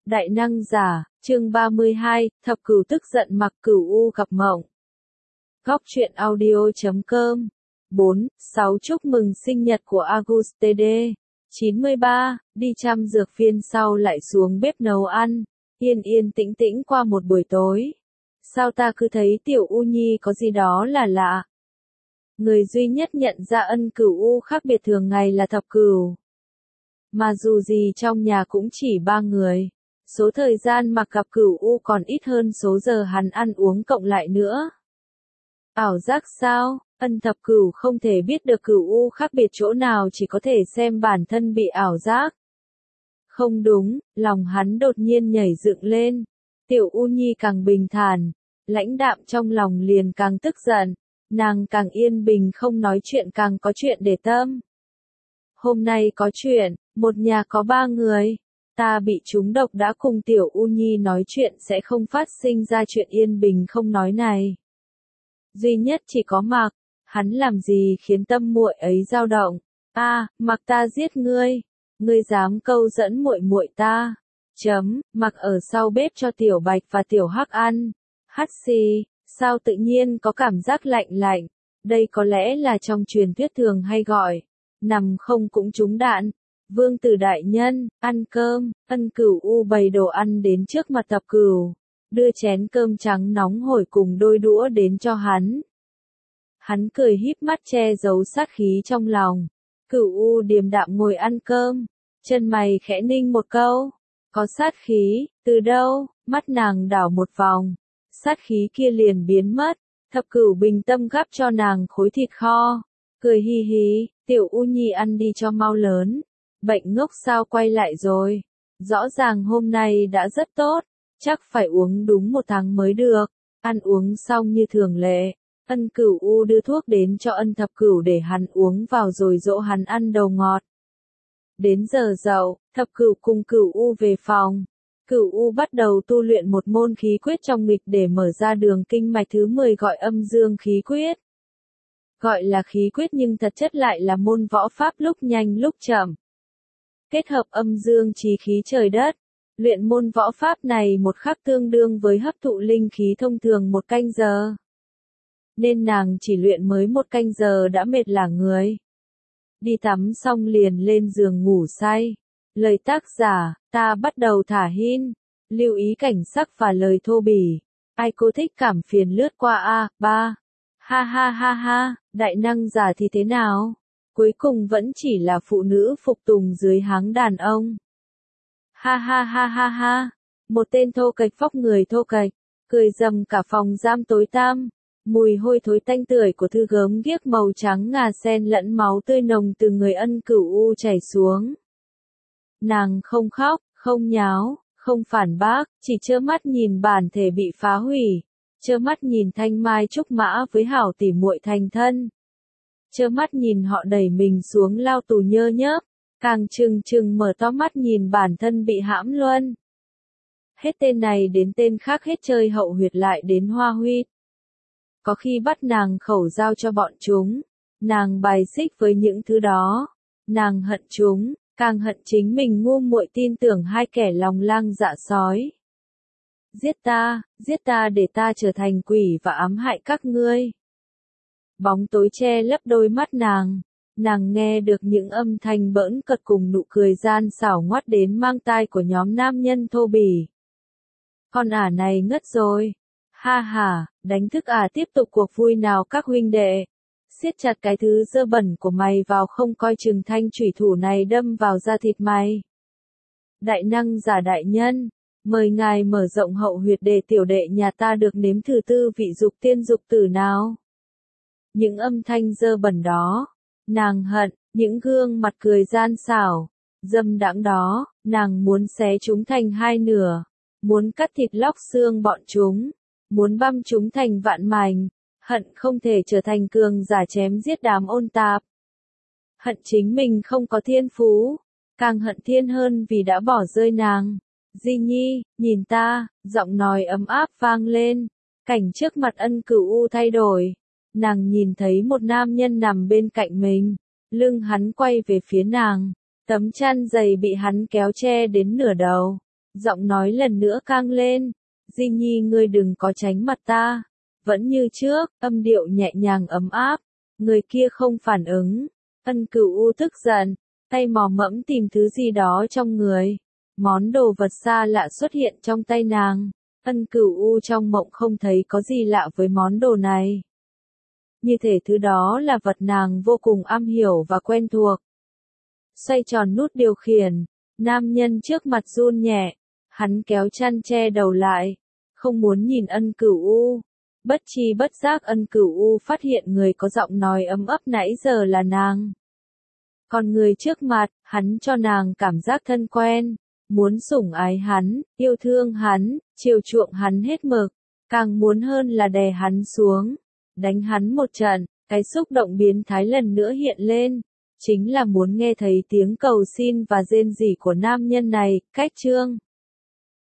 Đại năng giả, chương 32, thập cửu tức giận mặc cửu u gặp mộng. Góc truyện audio.com 4. 6. Chúc mừng sinh nhật của Auguste D. 93, đi chăm dược viên sau lại xuống bếp nấu ăn, yên yên tĩnh tĩnh qua một buổi tối. Sao ta cứ thấy tiểu U Nhi có gì đó là lạ. Người duy nhất nhận ra ân cửu u khác biệt thường ngày là thập cửu. Mà dù gì trong nhà cũng chỉ 3 người. Số thời gian mặc gặp cửu u còn ít hơn số giờ hắn ăn uống cộng lại nữa. Ảo giác sao? Ân thập cửu không thể biết được cửu u khác biệt chỗ nào, chỉ có thể xem bản thân bị ảo giác. Không đúng, lòng hắn đột nhiên nhảy dựng lên. Tiểu U Nhi càng bình thản, lãnh đạm trong lòng liền càng tức giận. Nàng càng yên bình không nói chuyện càng có chuyện để tâm. Hôm nay có chuyện, một nhà có 3 người. Ta bị trúng độc đã cùng tiểu U Nhi nói chuyện sẽ không phát sinh ra chuyện yên bình không nói này. Duy nhất chỉ có Mạc, hắn làm gì khiến tâm muội ấy dao động. Mạc ta giết ngươi, ngươi dám câu dẫn muội muội ta. Mạc ở sau bếp cho tiểu Bạch và tiểu Hắc ăn. Hắt xì, sao tự nhiên có cảm giác lạnh lạnh, đây có lẽ là trong truyền thuyết thường hay gọi, nằm không cũng trúng đạn. Vương tử đại nhân, ăn cơm, ân cửu u bày đồ ăn đến trước mặt thập cửu, đưa chén cơm trắng nóng hổi cùng đôi đũa đến cho hắn. Hắn cười híp mắt che giấu sát khí trong lòng. Cửu u điềm đạm ngồi ăn cơm, chân mày khẽ ninh một câu, có sát khí, từ đâu? Mắt nàng đảo một vòng, sát khí kia liền biến mất. Thập cửu bình tâm gắp cho nàng khối thịt kho, cười hi hi, tiểu U Nhi ăn đi cho mau lớn. Bệnh ngốc sao quay lại rồi? Rõ ràng hôm nay đã rất tốt, chắc phải uống đúng 1 tháng mới được. Ăn uống xong như thường lệ, ân cửu u đưa thuốc đến cho ân thập cửu để hắn uống vào rồi dỗ hắn ăn đầu ngọt. Đến giờ dậu, thập cửu cùng cửu u về phòng. Cửu u bắt đầu tu luyện một môn khí quyết trong nghịch để mở ra đường kinh mạch thứ 10 gọi âm dương khí quyết. Gọi là khí quyết nhưng thật chất lại là môn võ pháp lúc nhanh lúc chậm. Kết hợp âm dương chí khí trời đất, luyện môn võ pháp này một khắc tương đương với hấp thụ linh khí thông thường 1 canh giờ. Nên nàng chỉ luyện mới 1 canh giờ đã mệt lả người. Đi tắm xong liền lên giường ngủ say. Lời tác giả, ta bắt đầu thả hin. Lưu ý cảnh sắc và lời thô bỉ. Ai cô thích cảm phiền lướt qua A3. Ha ha ha ha, đại năng giả thì thế nào? Cuối cùng vẫn chỉ là phụ nữ phục tùng dưới háng đàn ông. Ha ha ha ha ha, một tên thô kệch phóc người thô kệch, cười rầm cả phòng giam tối tăm. Mùi hôi thối tanh tưởi của thứ gớm ghiếc màu trắng ngà xen lẫn máu tươi nồng từ người ân cửu u chảy xuống. Nàng không khóc, không nháo, không phản bác, chỉ trơ mắt nhìn bản thể bị phá hủy, trơ mắt nhìn thanh mai trúc mã với hảo tỉ muội thành thân. Trơ mắt nhìn họ đẩy mình xuống lao tù nhơ nhớp, càng trừng trừng mở to mắt nhìn bản thân bị hãm luân. Hết tên này đến tên khác, hết chơi hậu huyệt lại đến hoa huyết. Có khi bắt nàng khẩu giao cho bọn chúng, nàng bài xích với những thứ đó, nàng hận chúng, càng hận chính mình ngu muội tin tưởng 2 kẻ lòng lang dạ sói. Giết ta để ta trở thành quỷ và ám hại các ngươi. Bóng tối che lấp đôi mắt nàng nghe được những âm thanh bỡn cợt cùng nụ cười gian xảo ngoắt đến mang tai của nhóm nam nhân thô bỉ. Con ả này ngất rồi. Ha ha, đánh thức tiếp tục cuộc vui nào các huynh đệ. Siết chặt cái thứ dơ bẩn của mày vào, không coi chừng thanh chủy thủ này đâm vào da thịt mày. Đại năng giả đại nhân, mời ngài mở rộng hậu huyệt để tiểu đệ nhà ta được nếm thử tư vị dục tiên dục tử nào. Những âm thanh dơ bẩn đó, nàng hận, những gương mặt cười gian xảo, dâm đãng đó, nàng muốn xé chúng thành 2 nửa, muốn cắt thịt lóc xương bọn chúng, muốn băm chúng thành vạn mảnh, hận không thể trở thành cường giả chém giết đám ôn tạp. Hận chính mình không có thiên phú, càng hận thiên hơn vì đã bỏ rơi nàng. Di Nhi, nhìn ta, giọng nói ấm áp vang lên, cảnh trước mặt ân cửu u thay đổi. Nàng nhìn thấy một nam nhân nằm bên cạnh mình, lưng hắn quay về phía nàng, tấm chăn dày bị hắn kéo che đến nửa đầu, Giọng nói lần nữa căng lên. Di Nhi ngươi đừng có tránh mặt ta. Vẫn như trước, âm điệu nhẹ nhàng ấm áp. Người kia không phản ứng. Ân Cửu U tức giận, tay mò mẫm tìm thứ gì đó trong người. Món đồ vật xa lạ xuất hiện trong tay nàng. Ân Cửu U trong mộng không thấy có gì lạ với món đồ này. Như thể thứ đó là vật nàng vô cùng am hiểu và quen thuộc. Xoay tròn nút điều khiển, nam nhân trước mặt run nhẹ, hắn kéo chăn che đầu lại, không muốn nhìn Ân Cửu U. Bất tri bất giác Ân Cửu U phát hiện người có giọng nói ấm ấp nãy giờ là nàng. Còn người trước mặt, hắn cho nàng cảm giác thân quen, muốn sủng ái hắn, yêu thương hắn, chiều chuộng hắn hết mực, càng muốn hơn là đè hắn xuống, đánh hắn một trận. Cái xúc động biến thái lần nữa hiện lên, chính là muốn nghe thấy tiếng cầu xin và rên rỉ của nam nhân này. Cách chương